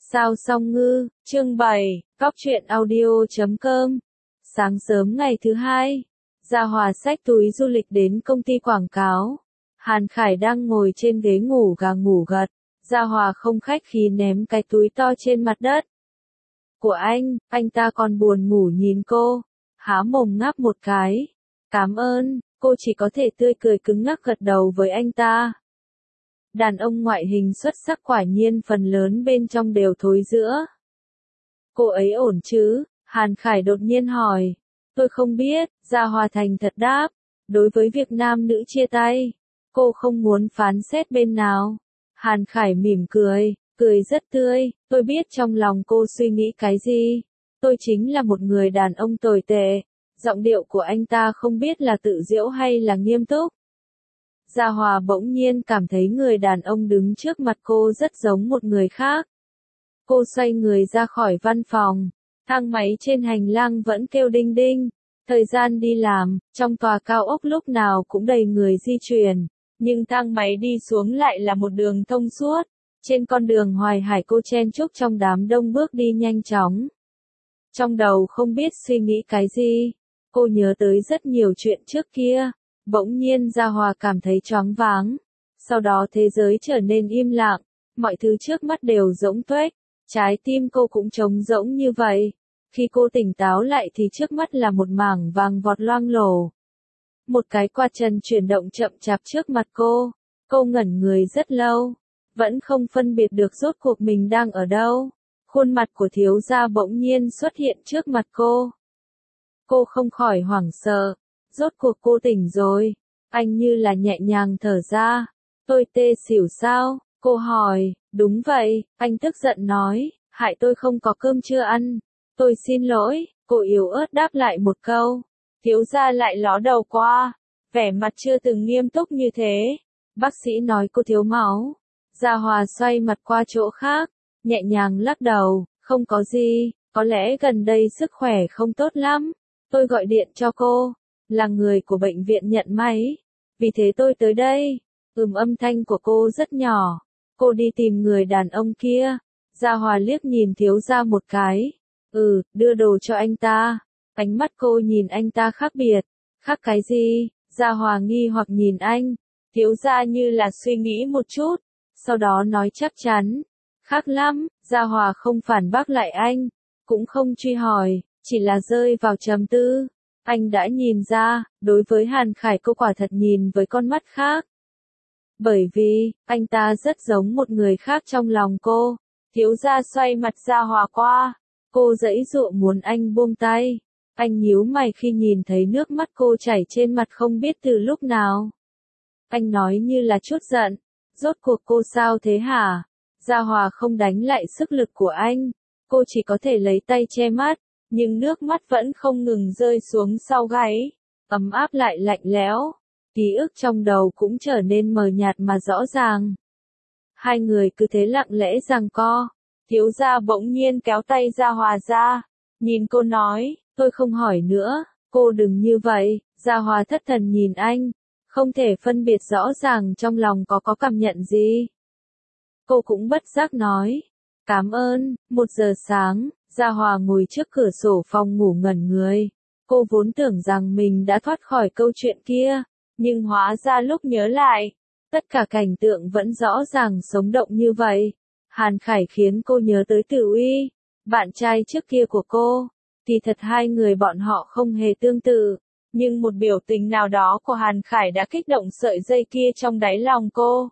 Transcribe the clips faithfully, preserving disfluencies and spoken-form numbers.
Sao song ngư, chương bảy, Cóc truyện audio chấm com. Sáng sớm ngày thứ hai, Gia Hòa xách túi du lịch đến công ty quảng cáo. Hàn Khải đang ngồi trên ghế ngủ gà ngủ gật. Gia Hòa không khách khí ném cái túi to trên mặt đất. Của anh, anh ta còn buồn ngủ nhìn cô, há mồm ngáp một cái. Cảm ơn, cô chỉ có thể tươi cười cứng ngắc gật đầu với anh ta. Đàn ông ngoại hình xuất sắc quả nhiên phần lớn bên trong đều thối rữa. Cô ấy ổn chứ? Hàn Khải đột nhiên hỏi. Tôi không biết, Gia Hòa thành thật đáp. Đối với việc nam nữ chia tay, cô không muốn phán xét bên nào. Hàn Khải mỉm cười, cười rất tươi. Tôi biết trong lòng cô suy nghĩ cái gì. Tôi chính là một người đàn ông tồi tệ. Giọng điệu của anh ta không biết là tự giễu hay là nghiêm túc. Gia Hòa bỗng nhiên cảm thấy người đàn ông đứng trước mặt cô rất giống một người khác. Cô xoay người ra khỏi văn phòng. Thang máy trên hành lang vẫn kêu đinh đinh. Thời gian đi làm, trong tòa cao ốc lúc nào cũng đầy người di chuyển. Nhưng thang máy đi xuống lại là một đường thông suốt. Trên con đường Hoài Hải cô chen chúc trong đám đông bước đi nhanh chóng. Trong đầu không biết suy nghĩ cái gì. Cô nhớ tới rất nhiều chuyện trước kia. Bỗng nhiên Gia Hòa cảm thấy choáng váng. Sau đó thế giới trở nên im lặng. Mọi thứ trước mắt đều rỗng tuếch. Trái tim cô cũng trống rỗng như vậy. Khi cô tỉnh táo lại thì trước mắt là một mảng vàng vọt loang lổ. Một cái quạt trần chuyển động chậm chạp trước mặt cô. Cô ngẩn người rất lâu. Vẫn không phân biệt được rốt cuộc mình đang ở đâu. Khuôn mặt của thiếu gia bỗng nhiên xuất hiện trước mặt cô. Cô không khỏi hoảng sợ. Rốt cuộc cô tỉnh rồi. Anh như là nhẹ nhàng thở ra. Tôi tê xỉu sao? Cô hỏi. Đúng vậy, anh tức giận nói. Hại tôi không có cơm chưa ăn. Tôi xin lỗi. Cô yếu ớt đáp lại một câu. Thiếu gia lại ló đầu qua. Vẻ mặt chưa từng nghiêm túc như thế. Bác sĩ nói cô thiếu máu. Gia Hòa xoay mặt qua chỗ khác. Nhẹ nhàng lắc đầu. Không có gì. Có lẽ gần đây sức khỏe không tốt lắm. Tôi gọi điện cho cô. Là người của bệnh viện nhận máy. Vì thế tôi tới đây. Ừm âm thanh của cô rất nhỏ. Cô đi tìm người đàn ông kia. Gia Hòa liếc nhìn thiếu gia một cái. Ừ, đưa đồ cho anh ta. Ánh mắt cô nhìn anh ta khác biệt. Khác cái gì? Gia Hòa nghi hoặc nhìn anh. Thiếu gia như là suy nghĩ một chút. Sau đó nói chắc chắn. Khác lắm. Gia Hòa không phản bác lại anh. Cũng không truy hỏi. Chỉ là rơi vào trầm tư. Anh đã nhìn ra, đối với Hàn Khải cô quả thật nhìn với con mắt khác. Bởi vì, anh ta rất giống một người khác trong lòng cô. Thiếu gia xoay mặt Gia Hòa qua. Cô giãy giụa muốn anh buông tay. Anh nhíu mày khi nhìn thấy nước mắt cô chảy trên mặt không biết từ lúc nào. Anh nói như là chút giận. Rốt cuộc cô sao thế hả? Gia Hòa không đánh lại sức lực của anh. Cô chỉ có thể lấy tay che mắt. Nhưng nước mắt vẫn không ngừng rơi xuống sau gáy, ấm áp lại lạnh lẽo, ký ức trong đầu cũng trở nên mờ nhạt mà rõ ràng. Hai người cứ thế lặng lẽ giằng co, thiếu gia bỗng nhiên kéo tay Gia Hòa ra, nhìn cô nói, tôi không hỏi nữa, cô đừng như vậy. Gia Hòa thất thần nhìn anh, không thể phân biệt rõ ràng trong lòng có có cảm nhận gì. Cô cũng bất giác nói, cảm ơn. Một giờ sáng. Gia Hòa ngồi trước cửa sổ phòng ngủ ngẩn người. Cô vốn tưởng rằng mình đã thoát khỏi câu chuyện kia, nhưng hóa ra lúc nhớ lại, tất cả cảnh tượng vẫn rõ ràng sống động như vậy. Hàn Khải khiến cô nhớ tới Tử Uy, bạn trai trước kia của cô. Thì thật hai người bọn họ không hề tương tự, nhưng một biểu tình nào đó của Hàn Khải đã kích động sợi dây kia trong đáy lòng cô.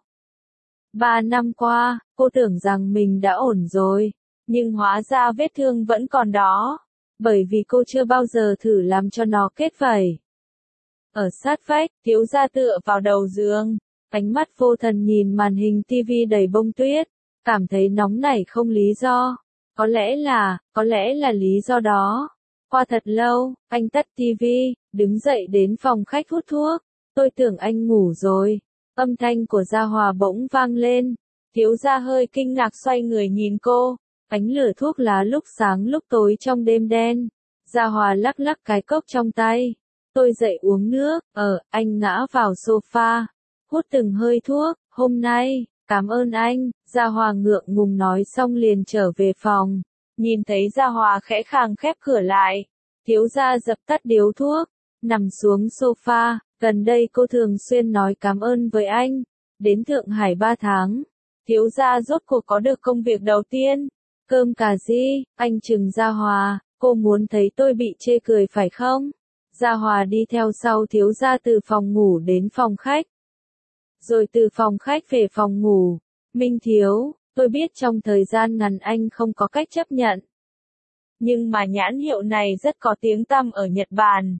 Ba năm qua, cô tưởng rằng mình đã ổn rồi. Nhưng hóa ra vết thương vẫn còn đó. Bởi vì cô chưa bao giờ thử làm cho nó kết vảy. Ở sát vách, thiếu gia tựa vào đầu giường. Ánh mắt vô thần nhìn màn hình tivi đầy bông tuyết. Cảm thấy nóng nảy không lý do. Có lẽ là, có lẽ là lý do đó. Qua thật lâu, anh tắt tivi, đứng dậy đến phòng khách hút thuốc. Tôi tưởng anh ngủ rồi. Âm thanh của Gia Hòa bỗng vang lên. Thiếu gia hơi kinh ngạc xoay người nhìn cô. Ánh lửa thuốc lá lúc sáng lúc tối trong đêm đen. Gia Hòa lắc lắc cái cốc trong tay. Tôi dậy uống nước. Ờ, anh ngã vào sofa. Hút từng hơi thuốc. Hôm nay, cảm ơn anh. Gia Hòa ngượng ngùng nói xong liền trở về phòng. Nhìn thấy Gia Hòa khẽ khàng khép cửa lại. Thiếu gia dập tắt điếu thuốc, nằm xuống sofa. Gần đây cô thường xuyên nói cảm ơn với anh. Đến Thượng Hải ba tháng. Thiếu gia rốt cuộc có được công việc đầu tiên. Cơm cà ri, anh trừng Gia Hòa. Cô muốn thấy tôi bị chê cười phải không? Gia Hòa đi theo sau thiếu gia từ phòng ngủ đến phòng khách. Rồi từ phòng khách về phòng ngủ. Minh Thiếu, tôi biết trong thời gian ngắn anh không có cách chấp nhận. Nhưng mà nhãn hiệu này rất có tiếng tăm ở Nhật Bản.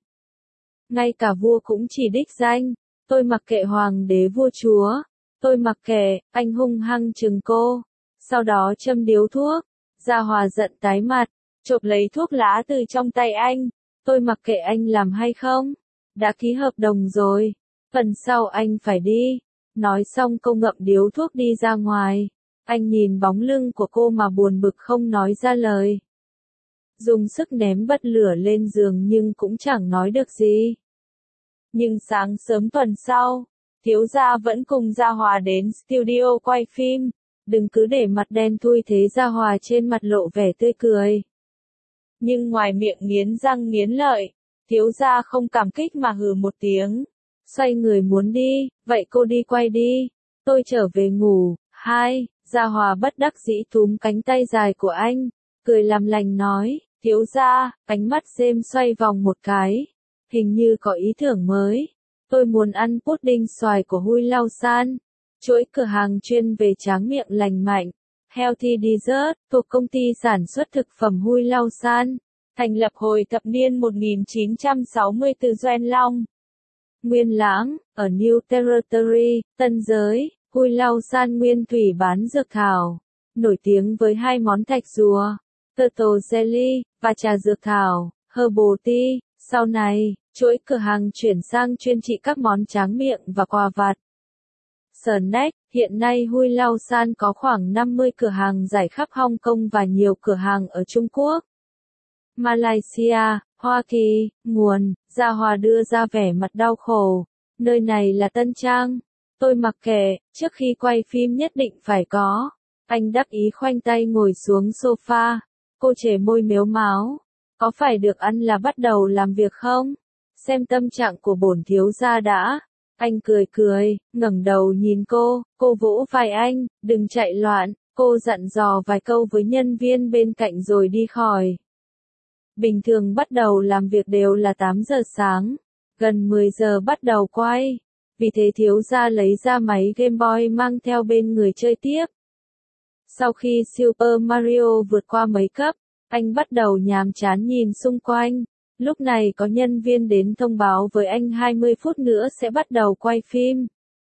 Ngay cả vua cũng chỉ đích danh. Tôi mặc kệ hoàng đế vua chúa. Tôi mặc kệ, anh hung hăng trừng cô. Sau đó châm điếu thuốc. Gia Hòa giận tái mặt, chộp lấy thuốc lá từ trong tay anh. Tôi mặc kệ anh làm hay không. Đã ký hợp đồng rồi. Phần sau anh phải đi. Nói xong cô ngậm điếu thuốc đi ra ngoài. Anh nhìn bóng lưng của cô mà buồn bực không nói ra lời. Dùng sức ném bật lửa lên giường nhưng cũng chẳng nói được gì. Nhưng sáng sớm tuần sau, thiếu gia vẫn cùng Gia Hòa đến studio quay phim. Đừng cứ để mặt đen thui thế. Gia Hòa trên mặt lộ vẻ tươi cười. Nhưng ngoài miệng nghiến răng nghiến lợi, thiếu gia không cảm kích mà hừ một tiếng. Xoay người muốn đi, vậy cô đi quay đi. Tôi trở về ngủ. Hai, Gia Hòa bất đắc dĩ túm cánh tay dài của anh, cười làm lành nói, thiếu gia, ánh mắt James xoay vòng một cái. Hình như có ý tưởng mới. Tôi muốn ăn pudding xoài của Hui Lau San. Chuỗi cửa hàng chuyên về tráng miệng lành mạnh. Healthy Dessert, thuộc công ty sản xuất thực phẩm Hui Lau San. Thành lập hồi thập niên một nghìn chín trăm sáu mươi từ Doan Long. Nguyên Lãng, ở New Territory, Tân Giới, Hui Lau San nguyên thủy bán dược thảo. Nổi tiếng với hai món thạch rùa, Turtle Jelly, và trà dược thảo, Herbal Tea. Sau này, chuỗi cửa hàng chuyển sang chuyên trị các món tráng miệng và quà vặt. Snack, hiện nay Hui Lau San có khoảng năm mươi cửa hàng rải khắp Hong Kong và nhiều cửa hàng ở Trung Quốc, Malaysia, Hoa Kỳ. Nguồn, Gia Hòa đưa ra vẻ mặt đau khổ. Nơi này là Tân Trang. Tôi mặc kệ, trước khi quay phim nhất định phải có. Anh đắc ý khoanh tay ngồi xuống sofa. Cô chề môi mếu máo. Có phải được ăn là bắt đầu làm việc không? Xem tâm trạng của bổn thiếu gia đã. Anh cười cười, ngẩng đầu nhìn cô, cô vỗ vai anh, đừng chạy loạn. Cô dặn dò vài câu với nhân viên bên cạnh rồi đi khỏi. Bình thường bắt đầu làm việc đều là tám giờ sáng, gần mười giờ bắt đầu quay. Vì thế thiếu gia lấy ra máy Game Boy mang theo bên người chơi tiếp. Sau khi Super Mario vượt qua mấy cấp, anh bắt đầu nhàm chán nhìn xung quanh. Lúc này có nhân viên đến thông báo với anh hai mươi phút nữa sẽ bắt đầu quay phim.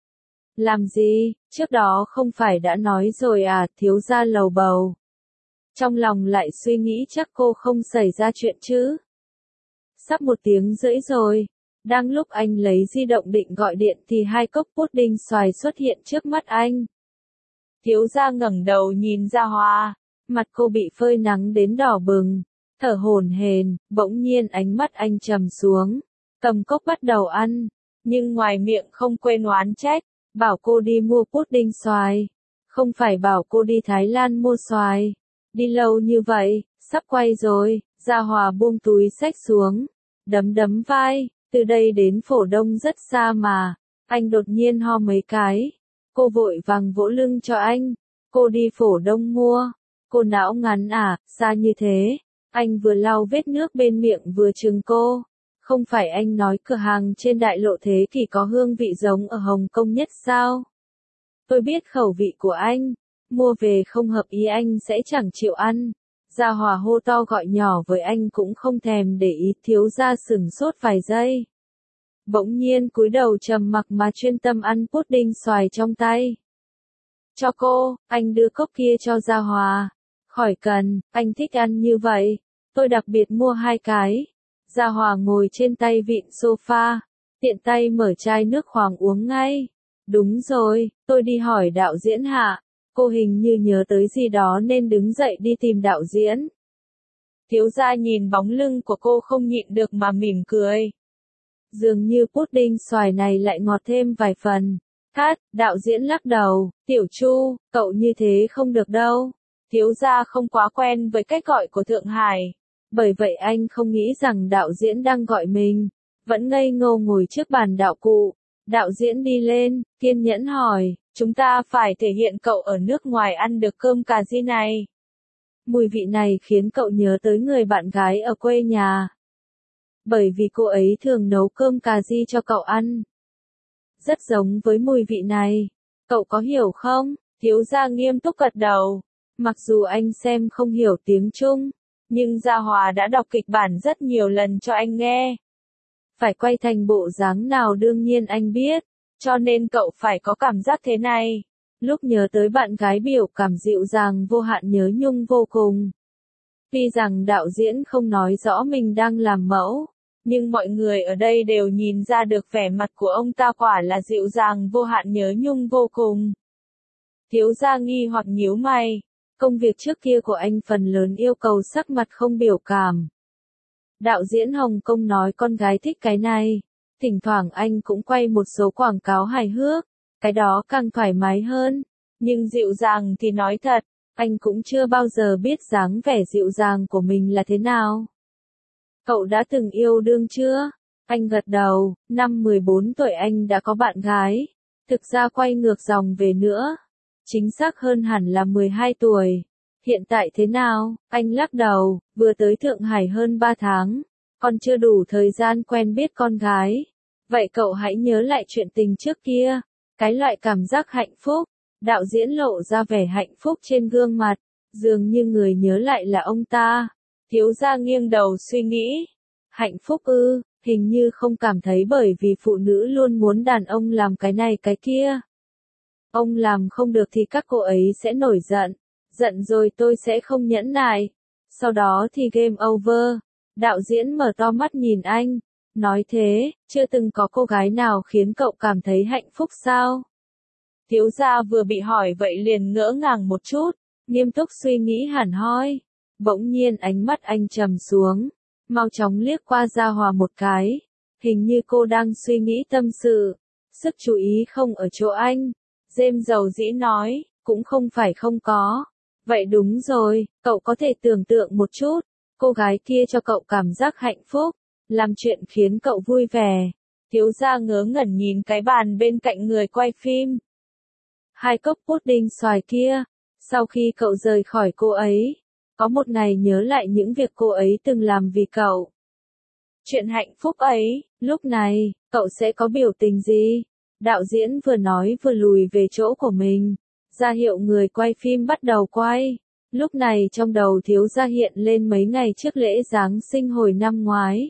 Làm gì, trước đó không phải đã nói rồi à, thiếu gia lầu bầu. Trong lòng lại suy nghĩ chắc cô không xảy ra chuyện chứ. Sắp một tiếng rưỡi rồi. Đang lúc anh lấy di động định gọi điện thì hai cốc pudding xoài xuất hiện trước mắt anh. Thiếu gia ngẩng đầu nhìn Gia Hòa. Mặt cô bị phơi nắng đến đỏ bừng. Thở hổn hển, bỗng nhiên ánh mắt anh trầm xuống. Cầm cốc bắt đầu ăn. Nhưng ngoài miệng không quên oán trách. Bảo cô đi mua pudding xoài. Không phải bảo cô đi Thái Lan mua xoài. Đi lâu như vậy, sắp quay rồi. Gia Hòa buông túi xách xuống. Đấm đấm vai. Từ đây đến Phổ Đông rất xa mà. Anh đột nhiên ho mấy cái. Cô vội vàng vỗ lưng cho anh. Cô đi Phổ Đông mua. Cô não ngắn à, xa như thế. Anh vừa lau vết nước bên miệng vừa trừng cô. Không phải anh nói cửa hàng trên đại lộ thế kỷ có hương vị giống ở Hồng Kông nhất sao? Tôi biết khẩu vị của anh. Mua về không hợp ý anh sẽ chẳng chịu ăn. Gia Hòa hô to gọi nhỏ với anh cũng không thèm để ý. Thiếu gia sửng sốt vài giây. Bỗng nhiên cúi đầu trầm mặc mà chuyên tâm ăn pudding xoài trong tay. Cho cô, anh đưa cốc kia cho Gia Hòa. Khỏi cần, anh thích ăn như vậy. Tôi đặc biệt mua hai cái. Gia Hòa ngồi trên tay vịn sofa, tiện tay mở chai nước khoáng uống ngay. Đúng rồi, tôi đi hỏi đạo diễn Hạ. Cô hình như nhớ tới gì đó nên đứng dậy đi tìm đạo diễn. Thiếu gia nhìn bóng lưng của cô không nhịn được mà mỉm cười. Dường như pudding xoài này lại ngọt thêm vài phần. Cắt, đạo diễn lắc đầu, Tiểu Chu, cậu như thế không được đâu. Thiếu gia không quá quen với cách gọi của Thượng Hải. Bởi vậy anh không nghĩ rằng đạo diễn đang gọi mình. Vẫn ngây ngô ngồi trước bàn đạo cụ. Đạo diễn đi lên, kiên nhẫn hỏi, chúng ta phải thể hiện cậu ở nước ngoài ăn được cơm cà ri này. Mùi vị này khiến cậu nhớ tới người bạn gái ở quê nhà. Bởi vì cô ấy thường nấu cơm cà ri cho cậu ăn. Rất giống với mùi vị này. Cậu có hiểu không? Thiếu gia nghiêm túc gật đầu. Mặc dù anh xem không hiểu tiếng Trung, nhưng Gia Hòa đã đọc kịch bản rất nhiều lần cho anh nghe. Phải quay thành bộ dáng nào đương nhiên anh biết, cho nên cậu phải có cảm giác thế này. Lúc nhớ tới bạn gái biểu cảm dịu dàng vô hạn nhớ nhung vô cùng. Tuy rằng đạo diễn không nói rõ mình đang làm mẫu, nhưng mọi người ở đây đều nhìn ra được vẻ mặt của ông ta quả là dịu dàng vô hạn nhớ nhung vô cùng. Thiếu gia nghi hoặc nhíu mày, công việc trước kia của anh phần lớn yêu cầu sắc mặt không biểu cảm. Đạo diễn Hồng Kông nói con gái thích cái này, thỉnh thoảng anh cũng quay một số quảng cáo hài hước, cái đó càng thoải mái hơn, nhưng dịu dàng thì nói thật, anh cũng chưa bao giờ biết dáng vẻ dịu dàng của mình là thế nào. Cậu đã từng yêu đương chưa? Anh gật đầu, năm mười bốn tuổi anh đã có bạn gái. Thực ra quay ngược dòng về nữa. Chính xác hơn hẳn là mười hai tuổi. Hiện tại thế nào? Anh lắc đầu, vừa tới Thượng Hải hơn ba tháng. Còn chưa đủ thời gian quen biết con gái. Vậy cậu hãy nhớ lại chuyện tình trước kia. Cái loại cảm giác hạnh phúc. Đạo diễn lộ ra vẻ hạnh phúc trên gương mặt. Dường như người nhớ lại là ông ta. Thiếu gia nghiêng đầu suy nghĩ. Hạnh phúc ư, hình như không cảm thấy bởi vì phụ nữ luôn muốn đàn ông làm cái này cái kia. Ông làm không được thì các cô ấy sẽ nổi giận. Giận rồi tôi sẽ không nhẫn nại. Sau đó thì game over. Đạo diễn mở to mắt nhìn anh. Nói thế, chưa từng có cô gái nào khiến cậu cảm thấy hạnh phúc sao? Thiếu gia vừa bị hỏi vậy liền ngỡ ngàng một chút. Nghiêm túc suy nghĩ hẳn hoi. Bỗng nhiên ánh mắt anh trầm xuống, mau chóng liếc qua Gia Hòa một cái, hình như cô đang suy nghĩ tâm sự, sức chú ý không ở chỗ anh. James dầu dĩ nói, cũng không phải không có. Vậy đúng rồi, cậu có thể tưởng tượng một chút, cô gái kia cho cậu cảm giác hạnh phúc, làm chuyện khiến cậu vui vẻ. Thiếu gia ngớ ngẩn nhìn cái bàn bên cạnh người quay phim. Hai cốc pudding xoài kia, sau khi cậu rời khỏi cô ấy, có một ngày nhớ lại những việc cô ấy từng làm vì cậu. Chuyện hạnh phúc ấy, lúc này, cậu sẽ có biểu tình gì? Đạo diễn vừa nói vừa lùi về chỗ của mình, ra hiệu người quay phim bắt đầu quay. Lúc này trong đầu thiếu gia hiện lên mấy ngày trước lễ Giáng sinh hồi năm ngoái.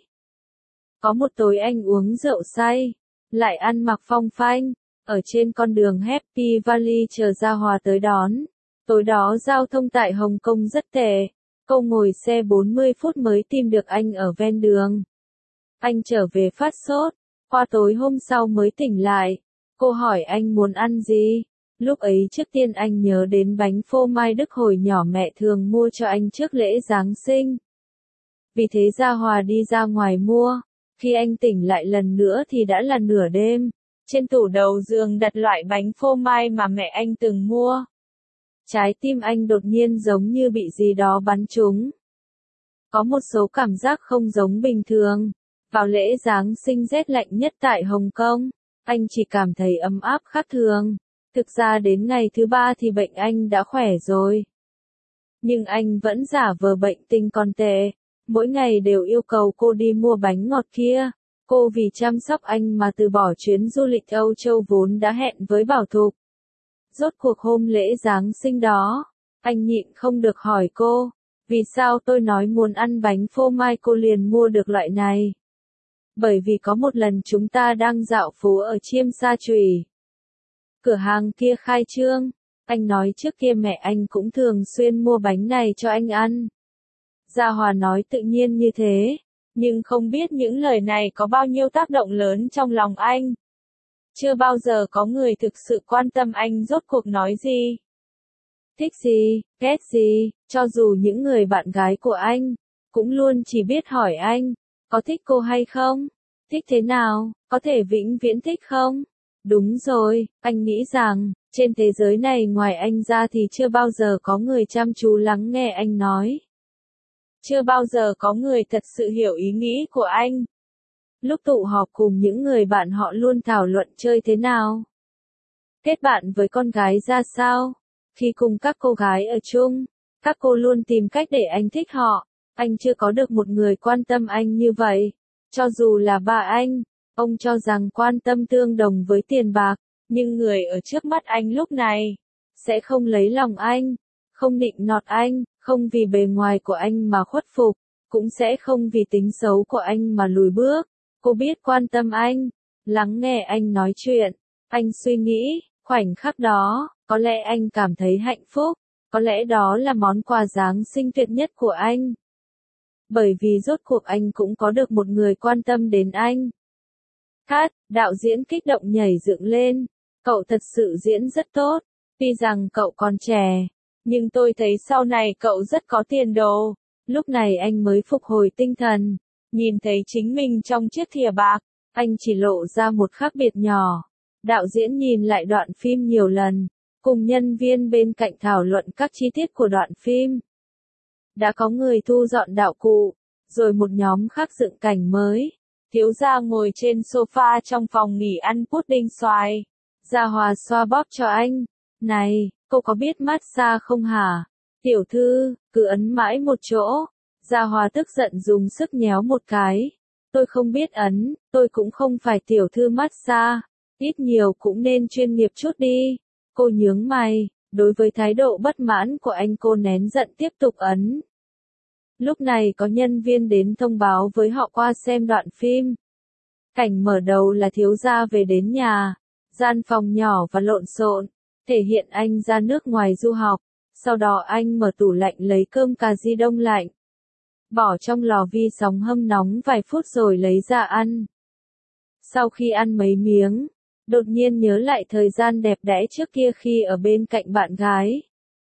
Có một tối anh uống rượu say, lại ăn mặc phong phanh, ở trên con đường Happy Valley chờ Gia Hòa tới đón. Tối đó giao thông tại Hồng Kông rất tệ, cô ngồi xe bốn mươi phút mới tìm được anh ở ven đường. Anh trở về phát sốt, qua tối hôm sau mới tỉnh lại. Cô hỏi anh muốn ăn gì? Lúc ấy trước tiên anh nhớ đến bánh phô mai Đức hồi nhỏ mẹ thường mua cho anh trước lễ Giáng sinh. Vì thế Gia Hòa đi ra ngoài mua, khi anh tỉnh lại lần nữa thì đã là nửa đêm. Trên tủ đầu giường đặt loại bánh phô mai mà mẹ anh từng mua. Trái tim anh đột nhiên giống như bị gì đó bắn trúng. Có một số cảm giác không giống bình thường. Vào lễ Giáng sinh rét lạnh nhất tại Hồng Kông, anh chỉ cảm thấy ấm áp khác thường. Thực ra đến ngày thứ ba thì bệnh anh đã khỏe rồi. Nhưng anh vẫn giả vờ bệnh tình còn tệ. Mỗi ngày đều yêu cầu cô đi mua bánh ngọt kia. Cô vì chăm sóc anh mà từ bỏ chuyến du lịch Âu Châu vốn đã hẹn với Bảo Thục. Rốt cuộc hôm lễ Giáng sinh đó, anh nhịn không được hỏi cô, vì sao tôi nói muốn ăn bánh phô mai cô liền mua được loại này? Bởi vì có một lần chúng ta đang dạo phố ở Chiêm Sa Chùy. Cửa hàng kia khai trương, anh nói trước kia mẹ anh cũng thường xuyên mua bánh này cho anh ăn. Gia Hòa nói tự nhiên như thế, nhưng không biết những lời này có bao nhiêu tác động lớn trong lòng anh. Chưa bao giờ có người thực sự quan tâm anh rốt cuộc nói gì. Thích gì, ghét gì, cho dù những người bạn gái của anh, cũng luôn chỉ biết hỏi anh, có thích cô hay không? Thích thế nào, có thể vĩnh viễn thích không? Đúng rồi, anh nghĩ rằng, trên thế giới này ngoài anh ra thì chưa bao giờ có người chăm chú lắng nghe anh nói. Chưa bao giờ có người thật sự hiểu ý nghĩ của anh. Lúc tụ họp cùng những người bạn họ luôn thảo luận chơi thế nào. Kết bạn với con gái ra sao. Khi cùng các cô gái ở chung, các cô luôn tìm cách để anh thích họ. Anh chưa có được một người quan tâm anh như vậy. Cho dù là ba anh, ông cho rằng quan tâm tương đồng với tiền bạc, nhưng người ở trước mắt anh lúc này sẽ không lấy lòng anh, không nịnh nọt anh, không vì bề ngoài của anh mà khuất phục, cũng sẽ không vì tính xấu của anh mà lùi bước. Cô biết quan tâm anh, lắng nghe anh nói chuyện. Anh suy nghĩ, khoảnh khắc đó, có lẽ anh cảm thấy hạnh phúc, có lẽ đó là món quà Giáng sinh tuyệt nhất của anh. Bởi vì rốt cuộc anh cũng có được một người quan tâm đến anh. Cát, đạo diễn kích động nhảy dựng lên. Cậu thật sự diễn rất tốt. Tuy rằng cậu còn trẻ, nhưng tôi thấy sau này cậu rất có tiền đồ. Lúc này anh mới phục hồi tinh thần. Nhìn thấy chính mình trong chiếc thìa bạc, anh chỉ lộ ra một khác biệt nhỏ. Đạo diễn nhìn lại đoạn phim nhiều lần, cùng nhân viên bên cạnh thảo luận các chi tiết của đoạn phim. Đã có người thu dọn đạo cụ, rồi một nhóm khác dựng cảnh mới. Thiếu gia ngồi trên sofa trong phòng nghỉ ăn pudding xoài. Gia Hòa xoa bóp cho anh. Này, cô có biết massage không hả? Tiểu thư, cứ ấn mãi một chỗ. Gia Hòa tức giận dùng sức nhéo một cái. Tôi không biết ấn, tôi cũng không phải tiểu thư massage. Ít nhiều cũng nên chuyên nghiệp chút đi. Cô nhướng mày, đối với thái độ bất mãn của anh cô nén giận tiếp tục ấn. Lúc này có nhân viên đến thông báo với họ qua xem đoạn phim. Cảnh mở đầu là thiếu gia về đến nhà, gian phòng nhỏ và lộn xộn, thể hiện anh ra nước ngoài du học. Sau đó anh mở tủ lạnh lấy cơm cà ri đông lạnh, bỏ trong lò vi sóng hâm nóng vài phút rồi lấy ra ăn. Sau khi ăn mấy miếng, đột nhiên nhớ lại thời gian đẹp đẽ trước kia khi ở bên cạnh bạn gái.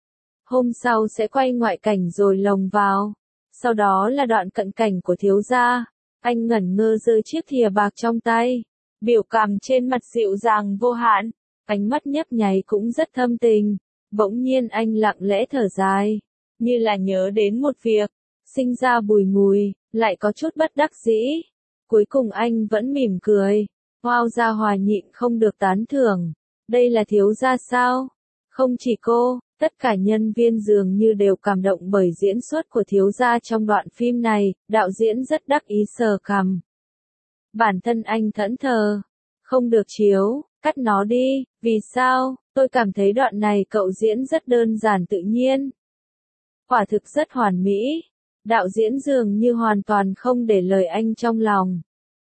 Hôm sau sẽ quay ngoại cảnh rồi lồng vào. Sau đó là đoạn cận cảnh của thiếu gia. Anh ngẩn ngơ giơ chiếc thìa bạc trong tay. Biểu cảm trên mặt dịu dàng vô hạn. Ánh mắt nhấp nháy cũng rất thâm tình. Bỗng nhiên anh lặng lẽ thở dài. Như là nhớ đến một việc. Sinh ra bùi ngùi, lại có chút bất đắc dĩ. Cuối cùng anh vẫn mỉm cười. Wow, Gia Hòa nhịn không được tán thưởng. Đây là thiếu gia sao? Không chỉ cô, tất cả nhân viên dường như đều cảm động bởi diễn xuất của thiếu gia trong đoạn phim này. Đạo diễn rất đắc ý sờ cằm. Bản thân anh thẫn thờ. Không được chiếu, cắt nó đi. Vì sao? Tôi cảm thấy đoạn này cậu diễn rất đơn giản tự nhiên. Quả thực rất hoàn mỹ. Đạo diễn dường như hoàn toàn không để lời anh trong lòng.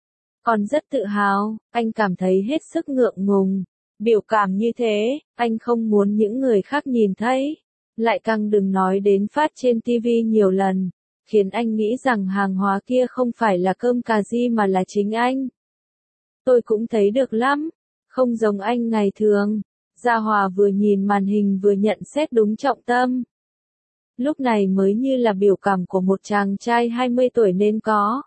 Còn rất tự hào, anh cảm thấy hết sức ngượng ngùng. Biểu cảm như thế, anh không muốn những người khác nhìn thấy. Lại càng đừng nói đến phát trên ti vi nhiều lần, khiến anh nghĩ rằng hàng hóa kia không phải là cơm cà ri mà là chính anh. Tôi cũng thấy được lắm, không giống anh ngày thường. Gia Hòa vừa nhìn màn hình vừa nhận xét đúng trọng tâm. Lúc này mới như là biểu cảm của một chàng trai hai mươi tuổi nên có.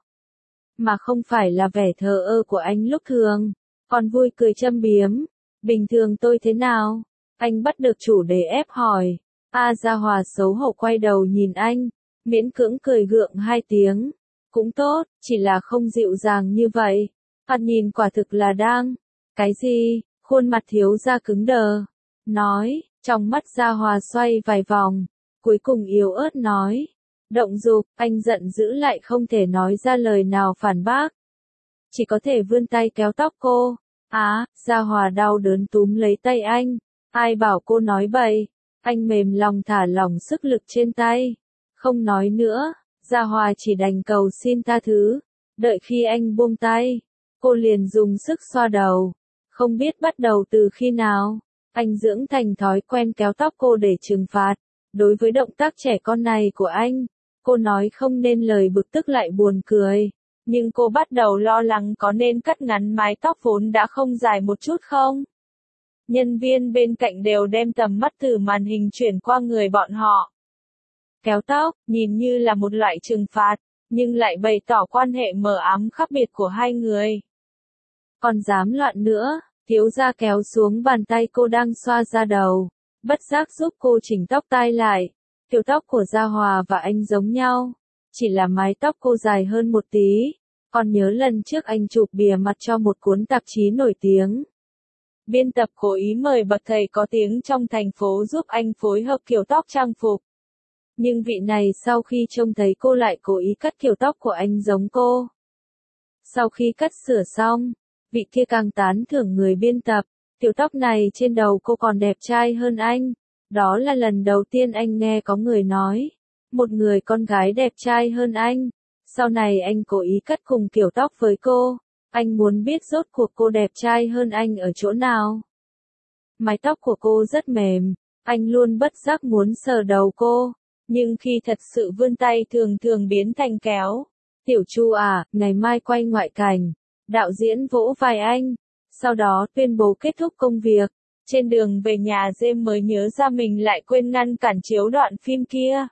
Mà không phải là vẻ thờ ơ của anh lúc thường. Còn vui cười châm biếm. Bình thường tôi thế nào? Anh bắt được chủ đề ép hỏi. A Gia Hòa xấu hổ quay đầu nhìn anh. Miễn cưỡng cười gượng hai tiếng. Cũng tốt, chỉ là không dịu dàng như vậy. Thoạt nhìn quả thực là đang. Cái gì? Khuôn mặt thiếu gia cứng đờ. Nói, trong mắt Gia Hòa xoay vài vòng. Cuối cùng yếu ớt nói. Động dục, anh giận dữ lại không thể nói ra lời nào phản bác. Chỉ có thể vươn tay kéo tóc cô. Á, Gia Hòa đau đớn túm lấy tay anh. Ai bảo cô nói bậy. Anh mềm lòng thả lỏng sức lực trên tay. Không nói nữa, Gia Hòa chỉ đành cầu xin tha thứ. Đợi khi anh buông tay, cô liền dùng sức xoa đầu. Không biết bắt đầu từ khi nào, anh dưỡng thành thói quen kéo tóc cô để trừng phạt. Đối với động tác trẻ con này của anh, cô nói không nên lời bực tức lại buồn cười. Nhưng cô bắt đầu lo lắng có nên cắt ngắn mái tóc vốn đã không dài một chút không? Nhân viên bên cạnh đều đem tầm mắt từ màn hình chuyển qua người bọn họ. Kéo tóc, nhìn như là một loại trừng phạt, nhưng lại bày tỏ quan hệ mờ ám khác biệt của hai người. Còn dám loạn nữa, Thiếu gia kéo xuống bàn tay cô đang xoa ra đầu, bất giác giúp cô chỉnh tóc tai lại. Kiểu tóc của Gia Hòa và anh giống nhau, chỉ là mái tóc cô dài hơn một tí. Còn nhớ lần trước anh chụp bìa mặt cho một cuốn tạp chí nổi tiếng. Biên tập cố ý mời bậc thầy có tiếng trong thành phố giúp anh phối hợp kiểu tóc trang phục. Nhưng vị này sau khi trông thấy cô lại cố ý cắt kiểu tóc của anh giống cô. Sau khi cắt sửa xong, vị kia càng tán thưởng người biên tập, kiểu tóc này trên đầu cô còn đẹp trai hơn anh. Đó là lần đầu tiên anh nghe có người nói, một người con gái đẹp trai hơn anh. Sau này anh cố ý cắt cùng kiểu tóc với cô, anh muốn biết rốt cuộc cô đẹp trai hơn anh ở chỗ nào. Mái tóc của cô rất mềm, anh luôn bất giác muốn sờ đầu cô, nhưng khi thật sự vươn tay thường thường biến thành kéo. Tiểu Chu à, ngày mai quay ngoại cảnh. Đạo diễn vỗ vai anh, sau đó tuyên bố kết thúc công việc. Trên đường về nhà James mới nhớ ra mình lại quên ngăn cản chiếu đoạn phim kia.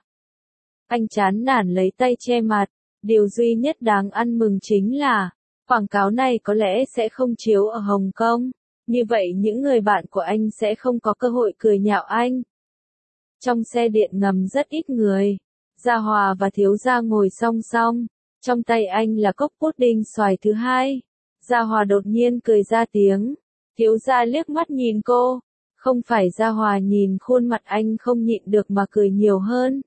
Anh chán nản lấy tay che mặt, điều duy nhất đáng ăn mừng chính là, quảng cáo này có lẽ sẽ không chiếu ở Hồng Kông, như vậy những người bạn của anh sẽ không có cơ hội cười nhạo anh. Trong xe điện ngầm rất ít người, Gia Hòa và Thiếu Gia ngồi song song, trong tay anh là cốc pudding xoài thứ hai. Gia Hòa đột nhiên cười ra tiếng, Thiếu Gia liếc mắt nhìn cô, không phải Gia Hòa nhìn khuôn mặt anh không nhịn được mà cười nhiều hơn.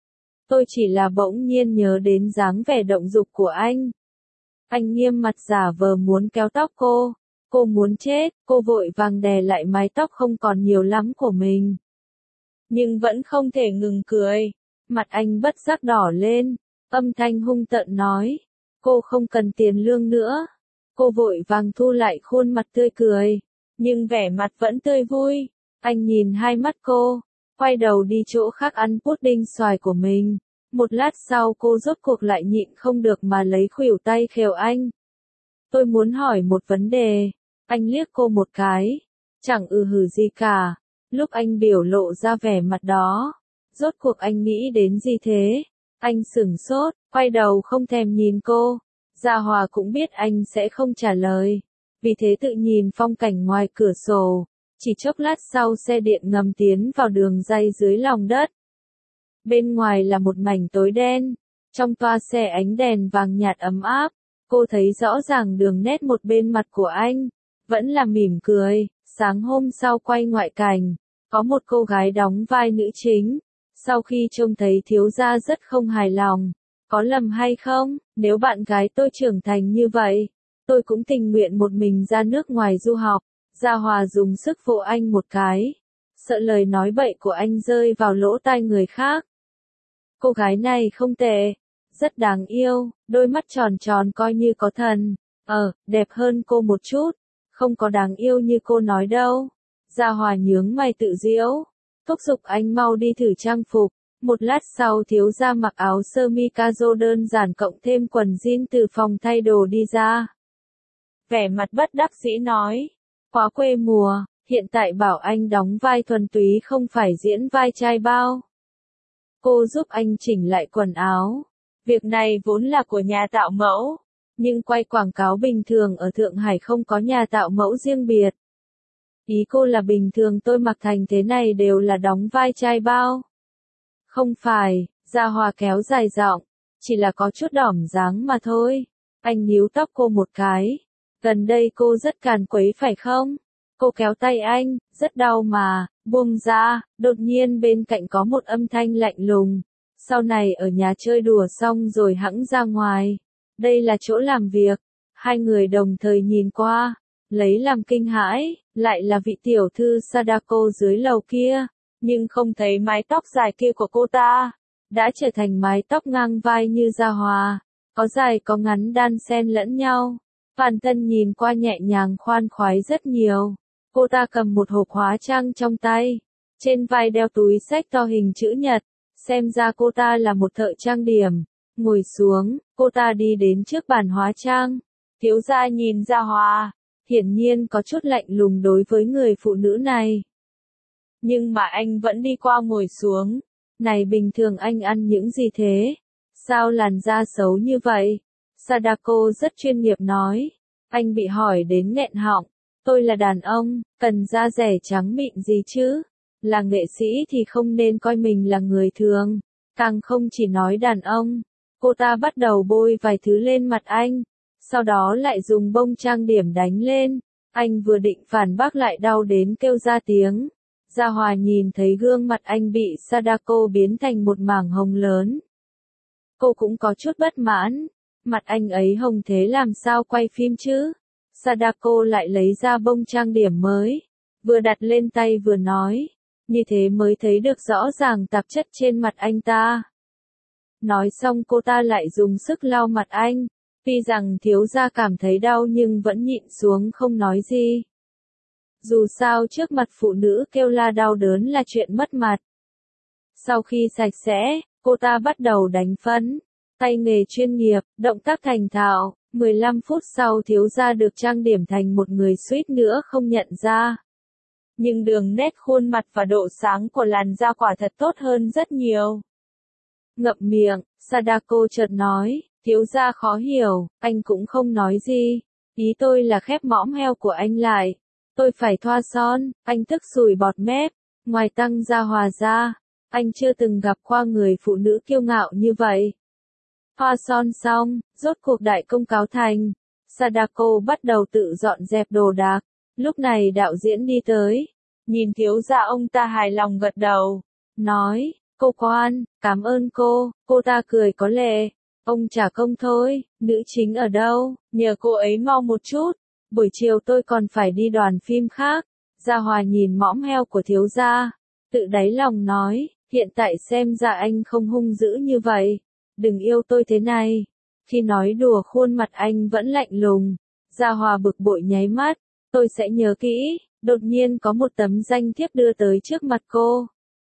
Tôi chỉ là bỗng nhiên nhớ đến dáng vẻ động dục của anh. Anh nghiêm mặt giả vờ muốn kéo tóc cô, cô muốn chết, cô vội vàng đè lại mái tóc không còn nhiều lắm của mình. Nhưng vẫn không thể ngừng cười, mặt anh bất giác đỏ lên, âm thanh hung tợn nói, cô không cần tiền lương nữa. Cô vội vàng thu lại khuôn mặt tươi cười, nhưng vẻ mặt vẫn tươi vui. Anh nhìn hai mắt cô, quay đầu đi chỗ khác ăn pudding xoài của mình. Một lát sau cô rốt cuộc lại nhịn không được mà lấy khuỷu tay khều anh. Tôi muốn hỏi một vấn đề. Anh liếc cô một cái, chẳng ừ hử gì cả. Lúc anh biểu lộ ra vẻ mặt đó, rốt cuộc anh nghĩ đến gì thế? Anh sửng sốt, quay đầu không thèm nhìn cô. Gia Hòa cũng biết anh sẽ không trả lời, vì thế tự nhìn phong cảnh ngoài cửa sổ. Chỉ chốc lát sau xe điện ngầm tiến vào đường ray dưới lòng đất. Bên ngoài là một mảnh tối đen, trong toa xe ánh đèn vàng nhạt ấm áp, cô thấy rõ ràng đường nét một bên mặt của anh, vẫn là mỉm cười. Sáng hôm sau quay ngoại cảnh, có một cô gái đóng vai nữ chính, sau khi trông thấy Thiếu Gia rất không hài lòng. Có lầm hay không, nếu bạn gái tôi trưởng thành như vậy, tôi cũng tình nguyện một mình ra nước ngoài du học. Gia Hòa dùng sức vỗ anh một cái, sợ lời nói bậy của anh rơi vào lỗ tai người khác. Cô gái này không tệ, rất đáng yêu, đôi mắt tròn tròn coi như có thần, ờ, đẹp hơn cô một chút, không có đáng yêu như cô nói đâu. Gia Hòa nhướng mày tự giễu, thúc giục anh mau đi thử trang phục. Một lát sau Thiếu Gia mặc áo sơ mi caro đơn giản cộng thêm quần jean từ phòng thay đồ đi ra. Vẻ mặt bất đắc dĩ nói, quá quê mùa, hiện tại bảo anh đóng vai thuần túy không phải diễn vai trai bao. Cô giúp anh chỉnh lại quần áo. Việc này vốn là của nhà tạo mẫu, nhưng quay quảng cáo bình thường ở Thượng Hải không có nhà tạo mẫu riêng biệt. Ý cô là bình thường tôi mặc thành thế này đều là đóng vai trai bao. Không phải, Gia Hòa kéo dài giọng, chỉ là có chút đỏm dáng mà thôi. Anh níu tóc cô một cái. Gần đây cô rất càn quấy phải không? Cô kéo tay anh, rất đau mà, buông ra. Đột nhiên bên cạnh có một âm thanh lạnh lùng. Sau này ở nhà chơi đùa xong rồi hẵng ra ngoài. Đây là chỗ làm việc. Hai người đồng thời nhìn qua, lấy làm kinh hãi, lại là vị tiểu thư Sadako dưới lầu kia. Nhưng không thấy mái tóc dài kia của cô ta, đã trở thành mái tóc ngang vai như Gia Hòa, có dài có ngắn đan xen lẫn nhau. Bản thân nhìn qua nhẹ nhàng khoan khoái rất nhiều. Cô ta cầm một hộp hóa trang trong tay, trên vai đeo túi xách to hình chữ nhật, xem ra cô ta là một thợ trang điểm. Ngồi xuống, cô ta đi đến trước bàn hóa trang. Thiếu Gia nhìn Gia Hòa, hiển nhiên có chút lạnh lùng đối với người phụ nữ này. Nhưng mà anh vẫn đi qua ngồi xuống. Này bình thường anh ăn những gì thế? Sao làn da xấu như vậy? Sadako rất chuyên nghiệp nói. Anh bị hỏi đến nghẹn họng. Tôi là đàn ông, cần da rẻ trắng mịn gì chứ? Là nghệ sĩ thì không nên coi mình là người thường. Càng không chỉ nói đàn ông. Cô ta bắt đầu bôi vài thứ lên mặt anh. Sau đó lại dùng bông trang điểm đánh lên. Anh vừa định phản bác lại đau đến kêu ra tiếng. Gia Hòa nhìn thấy gương mặt anh bị Sadako biến thành một mảng hồng lớn. Cô cũng có chút bất mãn. Mặt anh ấy hồng thế làm sao quay phim chứ? Sadako lại lấy ra bông trang điểm mới. Vừa đặt lên tay vừa nói. Như thế mới thấy được rõ ràng tạp chất trên mặt anh ta. Nói xong cô ta lại dùng sức lau mặt anh. Tuy rằng thiếu gia cảm thấy đau nhưng vẫn nhịn xuống không nói gì. Dù sao trước mặt phụ nữ kêu la đau đớn là chuyện mất mặt. Sau khi sạch sẽ, cô ta bắt đầu đánh phấn. Tay nghề chuyên nghiệp, động tác thành thạo. mười lăm phút sau thiếu gia được trang điểm thành một người suýt nữa không nhận ra. Nhưng đường nét khuôn mặt và độ sáng của làn da quả thật tốt hơn rất nhiều. Ngậm miệng, Sadako chợt nói, thiếu gia khó hiểu, anh cũng không nói gì. Ý tôi là khép mõm heo của anh lại. Tôi phải thoa son, anh tức sùi bọt mép. Ngoài Tăng Gia Hòa ra, anh chưa từng gặp qua người phụ nữ kiêu ngạo như vậy. Thoa son xong, rốt cuộc đại công cáo thành. Sadako bắt đầu tự dọn dẹp đồ đạc. Lúc này đạo diễn đi tới. Nhìn thiếu gia ông ta hài lòng gật đầu. Nói, cô Quan, cảm ơn cô. Cô ta cười có lệ. Ông trả công thôi, nữ chính ở đâu, nhờ cô ấy mau một chút. Buổi chiều tôi còn phải đi đoàn phim khác. Gia Hòa nhìn mõm heo của thiếu gia. Tự đáy lòng nói, hiện tại xem ra anh không hung dữ như vậy. Đừng yêu tôi thế này. Khi nói đùa khuôn mặt anh vẫn lạnh lùng. Gia Hòa bực bội nháy mắt. Tôi sẽ nhớ kỹ. Đột nhiên có một tấm danh thiếp đưa tới trước mặt cô.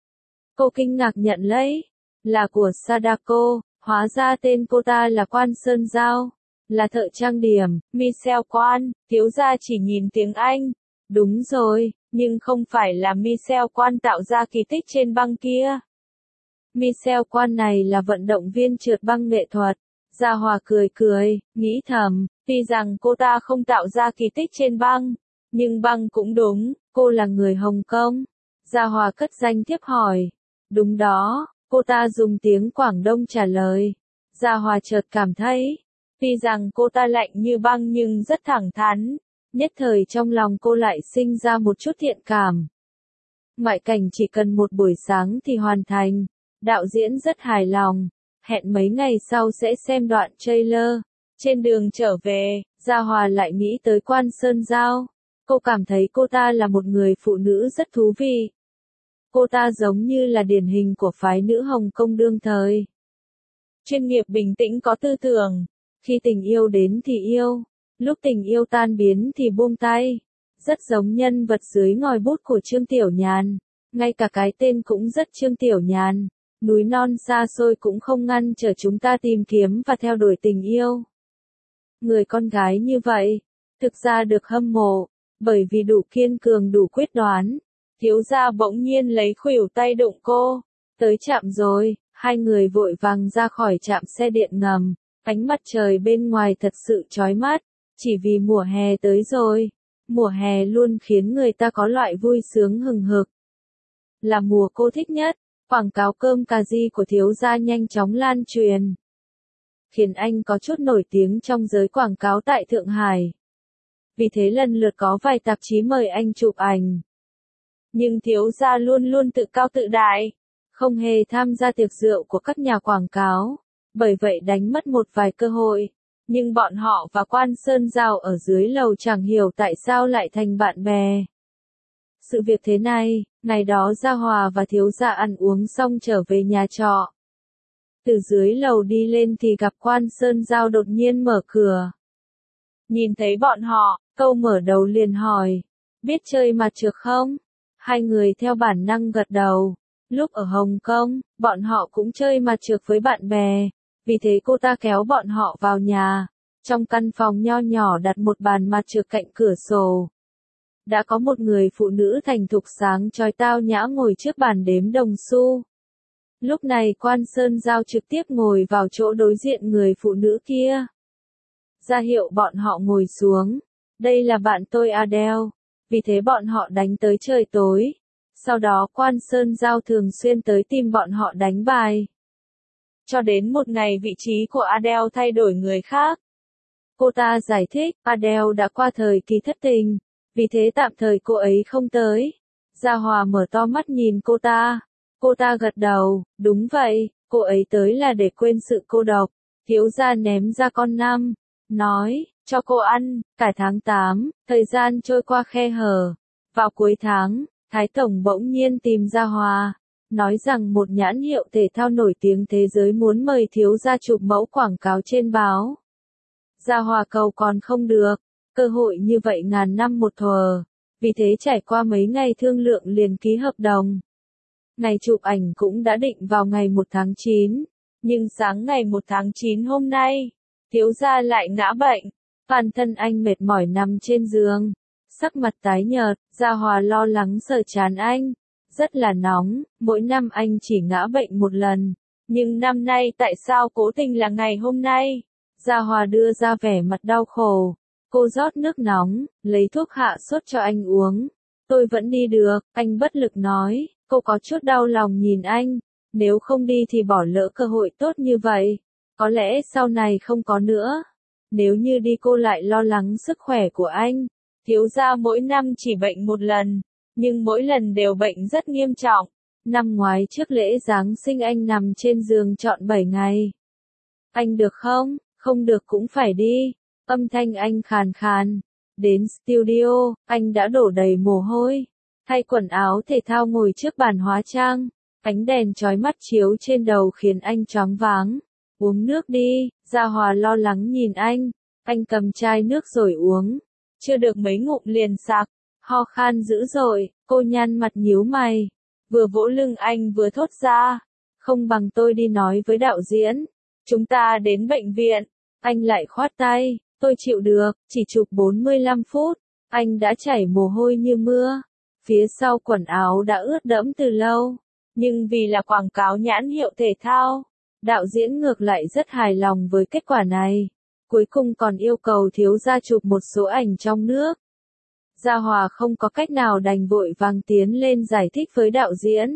Cô kinh ngạc nhận lấy. Là của Sadako. Hóa ra tên cô ta là Quan Sơn Giao. Là thợ trang điểm. Michelle Quan. Thiếu gia chỉ nhìn tiếng Anh. Đúng rồi. Nhưng không phải là Michelle Quan tạo ra kỳ tích trên băng kia. Michelle Quan này là vận động viên trượt băng nghệ thuật. Gia Hòa cười cười, nghĩ thầm, tuy rằng cô ta không tạo ra kỳ tích trên băng, nhưng băng cũng đúng, cô là người Hồng Kông. Gia Hòa cất danh thiếp hỏi. Đúng đó, cô ta dùng tiếng Quảng Đông trả lời. Gia Hòa chợt cảm thấy, tuy rằng cô ta lạnh như băng nhưng rất thẳng thắn. Nhất thời trong lòng cô lại sinh ra một chút thiện cảm. Ngoại cảnh chỉ cần một buổi sáng thì hoàn thành. Đạo diễn rất hài lòng. Hẹn mấy ngày sau sẽ xem đoạn trailer. Trên đường trở về, Gia Hòa lại nghĩ tới Quan Sơn Giao. Cô cảm thấy cô ta là một người phụ nữ rất thú vị. Cô ta giống như là điển hình của phái nữ Hồng Kông đương thời. Chuyên nghiệp bình tĩnh có tư tưởng. Khi tình yêu đến thì yêu. Lúc tình yêu tan biến thì buông tay. Rất giống nhân vật dưới ngòi bút của Trương Tiểu Nhàn. Ngay cả cái tên cũng rất Trương Tiểu Nhàn. Núi non xa xôi cũng không ngăn trở chúng ta tìm kiếm và theo đuổi tình yêu. Người con gái như vậy, thực ra được hâm mộ, bởi vì đủ kiên cường đủ quyết đoán. Thiếu gia bỗng nhiên lấy khuỷu tay đụng cô. Tới trạm rồi, hai người vội vàng ra khỏi trạm xe điện ngầm. Ánh mặt trời bên ngoài thật sự chói mắt, chỉ vì mùa hè tới rồi. Mùa hè luôn khiến người ta có loại vui sướng hừng hực. Là mùa cô thích nhất. Quảng cáo cơm cà ri của thiếu gia nhanh chóng lan truyền, khiến anh có chút nổi tiếng trong giới quảng cáo tại Thượng Hải. Vì thế lần lượt có vài tạp chí mời anh chụp ảnh. Nhưng thiếu gia luôn luôn tự cao tự đại, không hề tham gia tiệc rượu của các nhà quảng cáo, bởi vậy đánh mất một vài cơ hội. Nhưng bọn họ và Quan Sơn Giao ở dưới lầu chẳng hiểu tại sao lại thành bạn bè. Sự việc thế này, ngày đó Gia Hòa và thiếu gia ăn uống xong trở về nhà trọ. Từ dưới lầu đi lên thì gặp Quan Sơn Giao đột nhiên mở cửa. Nhìn thấy bọn họ, câu mở đầu liền hỏi, biết chơi mặt trược không? Hai người theo bản năng gật đầu. Lúc ở Hồng Kông, bọn họ cũng chơi mặt trược với bạn bè. Vì thế cô ta kéo bọn họ vào nhà. Trong căn phòng nho nhỏ đặt một bàn mặt trược cạnh cửa sổ. Đã có một người phụ nữ thành thục sáng chói tao nhã ngồi trước bàn đếm đồng xu. Lúc này Quan Sơn Giao trực tiếp ngồi vào chỗ đối diện người phụ nữ kia. Ra hiệu bọn họ ngồi xuống. đây là bạn tôi Adele. Vì thế bọn họ đánh tới trời tối. Sau đó quan Sơn Giao thường xuyên tới tìm bọn họ đánh bài. Cho đến một ngày vị trí của Adele thay đổi người khác. Cô ta giải thích, Adele đã qua thời kỳ thất tình, vì thế tạm thời cô ấy không tới. Gia Hòa mở to mắt nhìn cô ta. Cô ta gật đầu, đúng vậy, cô ấy tới là để quên sự cô độc. Thiếu gia ném ra con năm, nói, cho cô ăn, cả tháng tám, thời gian trôi qua khe hở. Vào cuối tháng, Thái Tổng bỗng nhiên tìm Gia Hòa, nói rằng một nhãn hiệu thể thao nổi tiếng thế giới muốn mời thiếu gia chụp mẫu quảng cáo trên báo. Gia Hòa cầu còn không được, cơ hội như vậy ngàn năm một thuở, vì thế trải qua mấy ngày thương lượng liền ký hợp đồng. Ngày chụp ảnh cũng đã định vào ngày một tháng chín, nhưng sáng ngày một tháng chín hôm nay, thiếu gia lại ngã bệnh, toàn thân anh mệt mỏi nằm trên giường, sắc mặt tái nhợt. Gia Hòa lo lắng sờ trán anh, rất là nóng, mỗi năm anh chỉ ngã bệnh một lần, nhưng năm nay tại sao cố tình là ngày hôm nay? Gia Hòa đưa ra vẻ mặt đau khổ, cô rót nước nóng, lấy thuốc hạ sốt cho anh uống. Tôi vẫn đi được, anh bất lực nói, cô có chút đau lòng nhìn anh, nếu không đi thì bỏ lỡ cơ hội tốt như vậy, có lẽ sau này không có nữa. Nếu như đi cô lại lo lắng sức khỏe của anh. Thiếu gia mỗi năm chỉ bệnh một lần, nhưng mỗi lần đều bệnh rất nghiêm trọng. Năm ngoái trước lễ Giáng sinh anh nằm trên giường trọn bảy ngày. Anh được không? Không được cũng phải đi. Âm thanh anh khàn khàn. Đến studio, anh đã đổ đầy mồ hôi. Thay quần áo thể thao ngồi trước bàn hóa trang. Ánh đèn chói mắt chiếu trên đầu khiến anh choáng váng. Uống nước đi, Gia Hòa lo lắng nhìn anh. Anh cầm chai nước rồi uống. Chưa được mấy ngụm liền sặc, ho khan dữ dội, cô nhăn mặt nhíu mày. Vừa vỗ lưng anh vừa thốt ra. Không bằng tôi đi nói với đạo diễn. Chúng ta đến bệnh viện. Anh lại khoát tay. Tôi chịu được, chỉ chụp bốn mươi lăm phút. Anh đã chảy mồ hôi như mưa. Phía sau quần áo đã ướt đẫm từ lâu. Nhưng vì là quảng cáo nhãn hiệu thể thao, đạo diễn ngược lại rất hài lòng với kết quả này. Cuối cùng còn yêu cầu thiếu gia chụp một số ảnh trong nước. Gia Hòa không có cách nào đành vội vàng tiến lên giải thích với đạo diễn.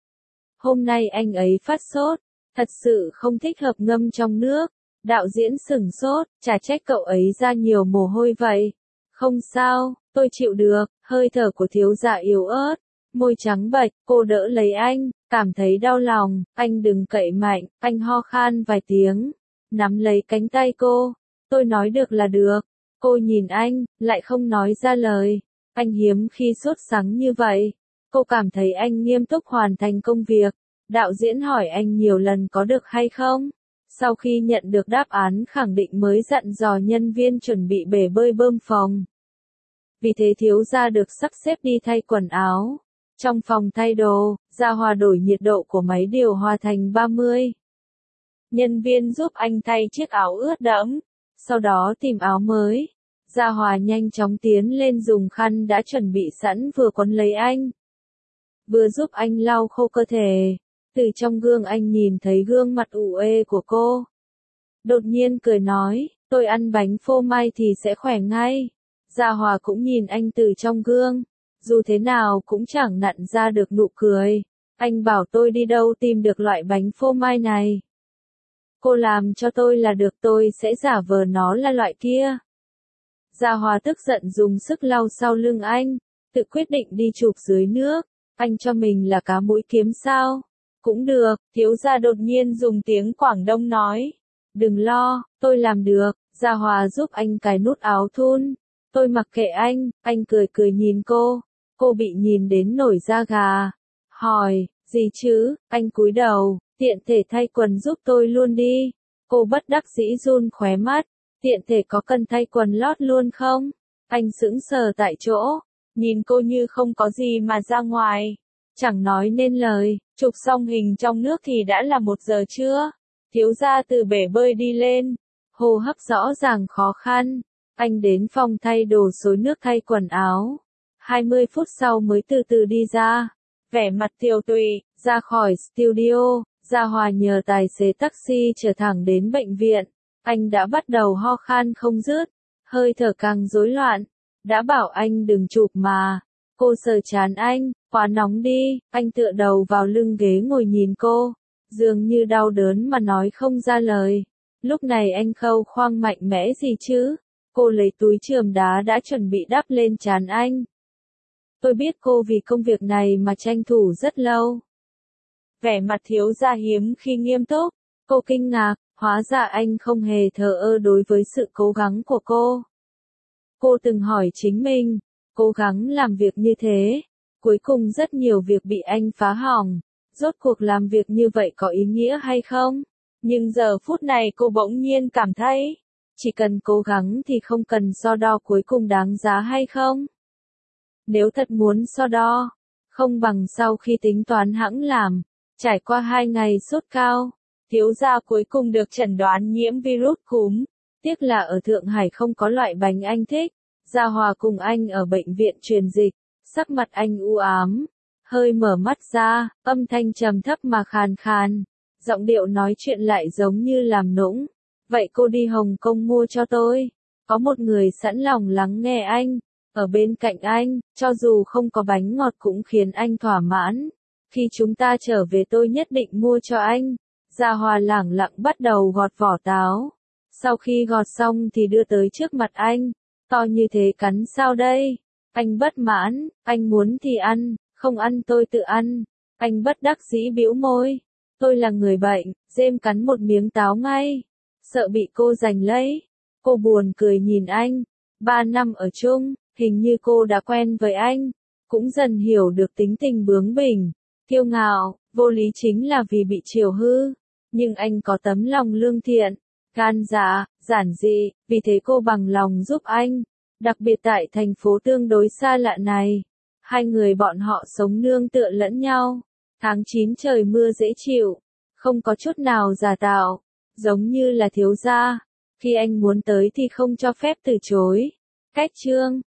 Hôm nay anh ấy phát sốt, thật sự không thích hợp ngâm trong nước. Đạo diễn sửng sốt, chả trách cậu ấy ra nhiều mồ hôi vậy. Không sao, tôi chịu được. Hơi thở của thiếu gia yếu ớt, môi trắng bệch, cô đỡ lấy anh, cảm thấy đau lòng. Anh đừng cậy mạnh, anh ho khan vài tiếng, nắm lấy cánh tay cô. Tôi nói được là được. Cô nhìn anh, lại không nói ra lời. Anh hiếm khi sốt sắng như vậy. Cô cảm thấy anh nghiêm túc hoàn thành công việc. Đạo diễn hỏi anh nhiều lần có được hay không. Sau khi nhận được đáp án khẳng định mới dặn dò nhân viên chuẩn bị bể bơi bơm phòng. Vì thế thiếu gia được sắp xếp đi thay quần áo. Trong phòng thay đồ, Gia Hòa đổi nhiệt độ của máy điều hòa thành ba mươi. Nhân viên giúp anh thay chiếc áo ướt đẫm. Sau đó tìm áo mới. Gia Hòa nhanh chóng tiến lên dùng khăn đã chuẩn bị sẵn vừa quấn lấy anh. Vừa giúp anh lau khô cơ thể. Từ trong gương anh nhìn thấy gương mặt ủ ê của cô. Đột nhiên cười nói, tôi ăn bánh phô mai thì sẽ khỏe ngay. Gia Hòa cũng nhìn anh từ trong gương. Dù thế nào cũng chẳng nặn ra được nụ cười. Anh bảo tôi đi đâu tìm được loại bánh phô mai này. Cô làm cho tôi là được, tôi sẽ giả vờ nó là loại kia. Gia Hòa tức giận dùng sức lau sau lưng anh, tự quyết định đi chụp dưới nước. Anh cho mình là cá mũi kiếm sao? Cũng được, thiếu gia đột nhiên dùng tiếng Quảng Đông nói. Đừng lo, tôi làm được. Gia Hòa giúp anh cài nút áo thun. Tôi mặc kệ anh, anh cười cười nhìn cô. Cô bị nhìn đến nổi da gà. Hỏi, gì chứ? Anh cúi đầu, tiện thể thay quần giúp tôi luôn đi. Cô bất đắc dĩ run khóe mắt. Tiện thể có cần thay quần lót luôn không? Anh sững sờ tại chỗ, nhìn cô như không có gì mà ra ngoài. Chẳng nói nên lời, chụp xong hình trong nước thì đã là một giờ trưa. Thiếu gia từ bể bơi đi lên, hô hấp rõ ràng khó khăn. Anh đến phòng thay đồ xối nước thay quần áo. hai mươi phút sau mới từ từ đi ra. Vẻ mặt tiều tụy, ra khỏi studio, Gia Hòa nhờ tài xế taxi chở thẳng đến bệnh viện. Anh đã bắt đầu ho khan không dứt. hơi thở càng rối loạn. Đã bảo anh đừng chụp mà. Cô sờ trán anh, quá nóng đi, anh tựa đầu vào lưng ghế ngồi nhìn cô, dường như đau đớn mà nói không ra lời. Lúc này anh khâu khoang mạnh mẽ gì chứ? Cô lấy túi chườm đá đã chuẩn bị đắp lên trán anh. Tôi biết cô vì công việc này mà tranh thủ rất lâu. Vẻ mặt thiếu gia hiếm khi nghiêm túc, cô kinh ngạc, hóa ra anh không hề thờ ơ đối với sự cố gắng của cô. Cô từng hỏi chính mình, cố gắng làm việc như thế, cuối cùng rất nhiều việc bị anh phá hỏng, rốt cuộc làm việc như vậy có ý nghĩa hay không? Nhưng giờ phút này cô bỗng nhiên cảm thấy, chỉ cần cố gắng thì không cần so đo cuối cùng đáng giá hay không? Nếu thật muốn so đo, không bằng sau khi tính toán hãng làm, trải qua hai ngày sốt cao, thiếu gia cuối cùng được chẩn đoán nhiễm virus cúm, tiếc là ở Thượng Hải không có loại bánh anh thích. Gia Hòa cùng anh ở bệnh viện truyền dịch, sắc mặt anh u ám, hơi mở mắt ra, âm thanh trầm thấp mà khàn khàn, giọng điệu nói chuyện lại giống như làm nũng. Vậy cô đi Hồng Kông mua cho tôi. Có một người sẵn lòng lắng nghe anh, ở bên cạnh anh, cho dù không có bánh ngọt cũng khiến anh thỏa mãn. Khi chúng ta trở về tôi nhất định mua cho anh. Gia Hòa lẳng lặng bắt đầu gọt vỏ táo. Sau khi gọt xong thì đưa tới trước mặt anh. To như thế cắn sao đây? Anh bất mãn, anh muốn thì ăn, không ăn tôi tự ăn. Anh bất đắc dĩ bĩu môi. Tôi là người bệnh, James cắn một miếng táo ngay. Sợ bị cô giành lấy. Cô buồn cười nhìn anh. Ba năm ở chung, hình như cô đã quen với anh. Cũng dần hiểu được tính tình bướng bỉnh, kiêu ngạo, vô lý chính là vì bị chiều hư. Nhưng anh có tấm lòng lương thiện, gan dạ, giản dị, vì thế cô bằng lòng giúp anh. Đặc biệt tại thành phố tương đối xa lạ này. Hai người bọn họ sống nương tựa lẫn nhau. Tháng chín trời mưa dễ chịu, không có chút nào giả tạo, giống như là thiếu gia. Khi anh muốn tới thì không cho phép từ chối. Cách chương